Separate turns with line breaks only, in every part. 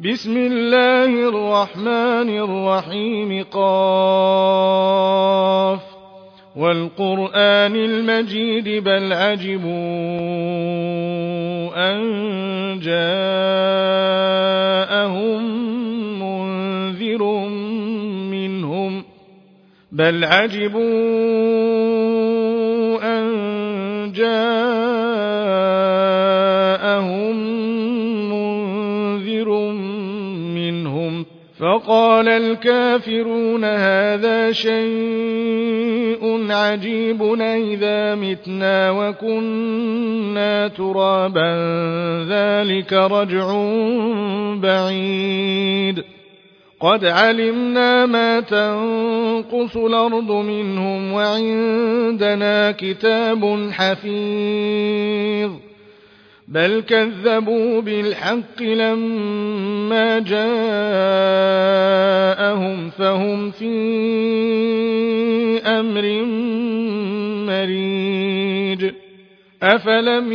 بسم الله الرحمن الرحيم قاف والقرآن المجيد بل عجبوا أن جاءهم منذر منهم فقال الكافرون هذا شيء عجيب أإذا متنا وكنا ترابا ذلك رجع بعيد قد علمنا ما تنقص الأرض منهم وعندنا كتاب حفيظ بل كذبوا بالحق لما جاءهم فهم في أمر مريج أفلم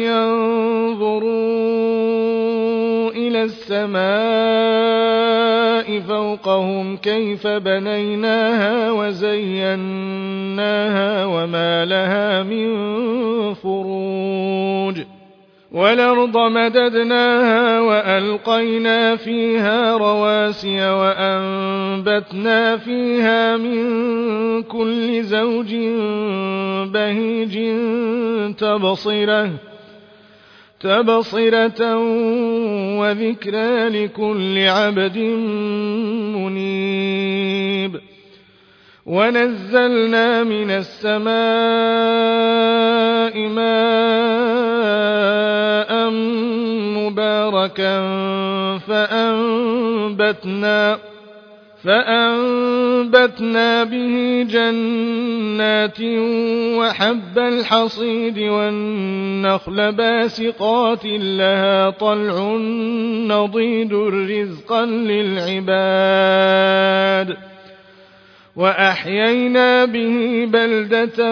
ينظروا إلى السماء فوقهم كيف بنيناها وزيناها وما لها من فروج والأرض مددناها وألقينا فيها رواسي وأنبتنا فيها من كل زوج بهيج تبصرة وذكرى لكل عبد منيب ونزلنا من السماء ماء مباركا فأنبتنا به جنات وحب الحصيد والنخل باسقات لها طلع نضيد رزقا للعباد وأحيينا به بلدة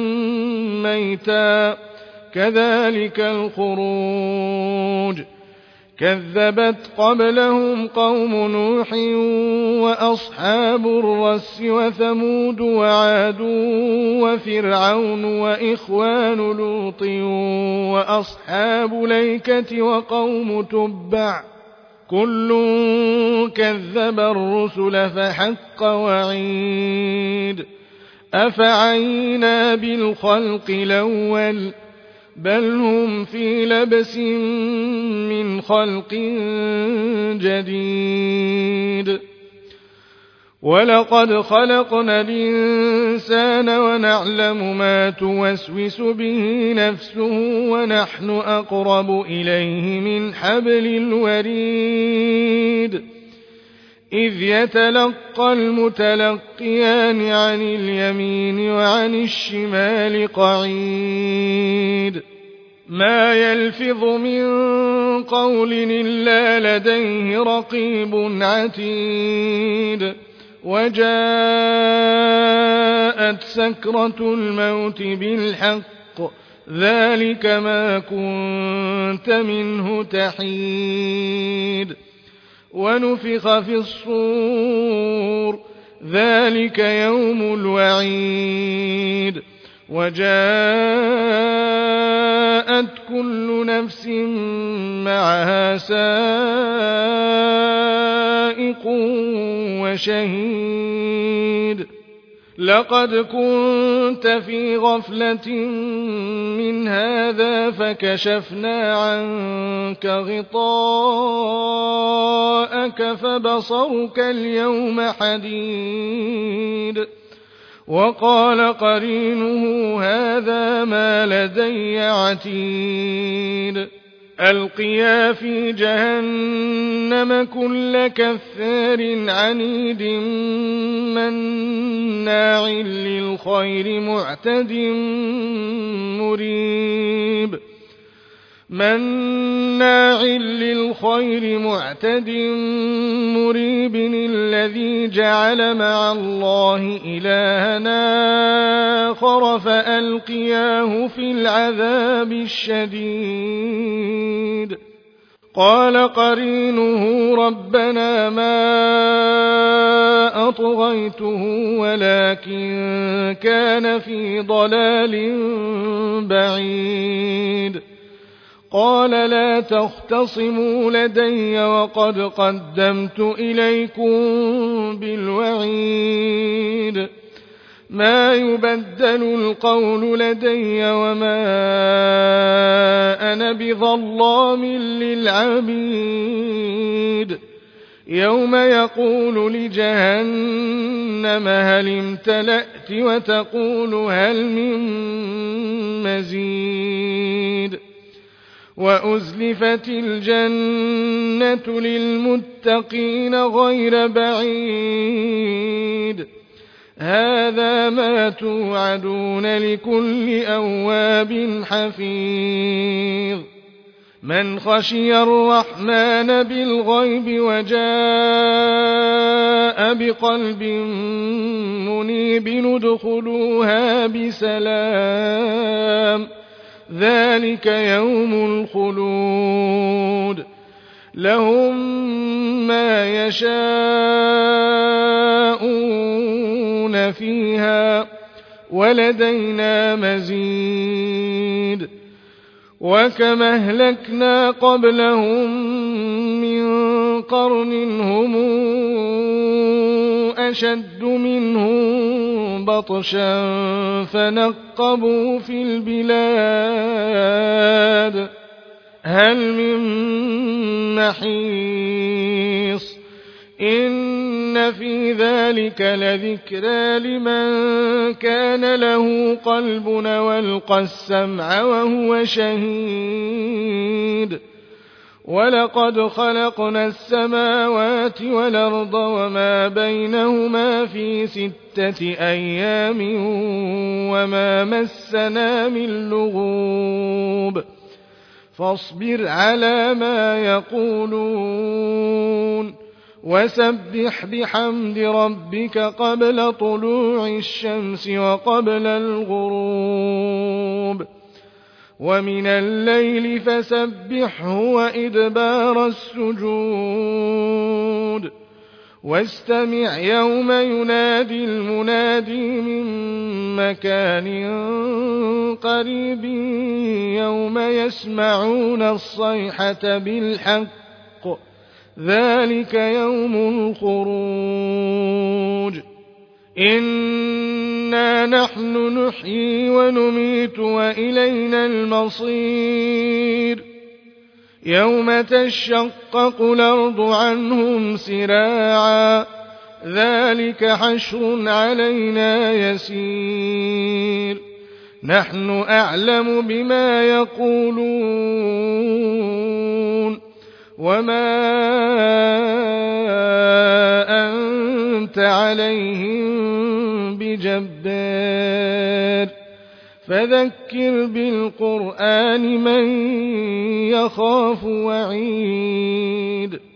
ميتا كذلك الخروج كذبت قبلهم قوم نوح وأصحاب الرس وثمود وعاد وفرعون وإخوان لوط وأصحاب الأيكة وقوم تبع كل كذب الرسل فحق وعيد أفعينا بالخلق الأول بل هم في لبس من خلق جديد ولقد خلقنا الإنسان ونعلم ما توسوس به نفسه ونحن أقرب إليه من حبل الوريد إذ يتلقى المتلقيان عن اليمين وعن الشمال قعيد ما يلفظ من قول إلا لديه رقيب عتيد وجاءت سكرة الموت بالحق ذلك ما كنت منه تحيد ونفخ في الصور ذلك يوم الوعيد وجاءت كل نفس معها سائق وشهيد لقد كنت في غفلة من هذا فكشفنا عنك غطاءك فبصرك اليوم حديد وقال قرينه هذا ما لدي عتيد ألقيا في جهنم كل كفار عنيد مناع للخير معتد مريب الذي جعل مع الله إلها آخر فألقياه في العذاب الشديد قال قرينه ربنا ما أطغيته ولكن كان في ضلال بعيد قال لا تختصموا لدي وقد قدمت إليكم بالوعيد ما يبدل القول لدي وما أنا بظلام للعبيد يوم يقول لجهنم هل امتلأت وتقول هل من مزيد وأزلفت الجنة للمتقين غير بعيد هذا ما توعدون لكل أواب حفيظ من خشي الرحمن بالغيب وجاء بقلب منيب ادخلوها بسلام ذلك يوم الخلود لهم ما يشاءون فيها ولدينا مزيد وكما أهلكنا قبلهم من قرن هم أشد منهم بطشا فنقبوا في البلاد هل من محيص إن في ذلك لذكرى لمن كان له قلب والقى السمع وهو شهيد ولقد خلقنا السماوات والأرض وما بينهما في 6 أيام وما مسنا من لغوب فاصبر على ما يقولون وسبح بحمد ربك قبل طلوع الشمس وقبل الغروب ومن الليل فسبحه وإدبار السجود واستمع يوم ينادي المنادي من مكان قريب يوم يسمعون الصيحة بالحق ذلك يوم الخروج إنا نحن نحيي ونميت وإلينا المصير يوم تشقق الأرض عنهم سراعا ذلك حشر علينا يسير نحن أعلم بما يقولون وما أنت عليهم بجبار فذكر بالقرآن من يخاف وعيد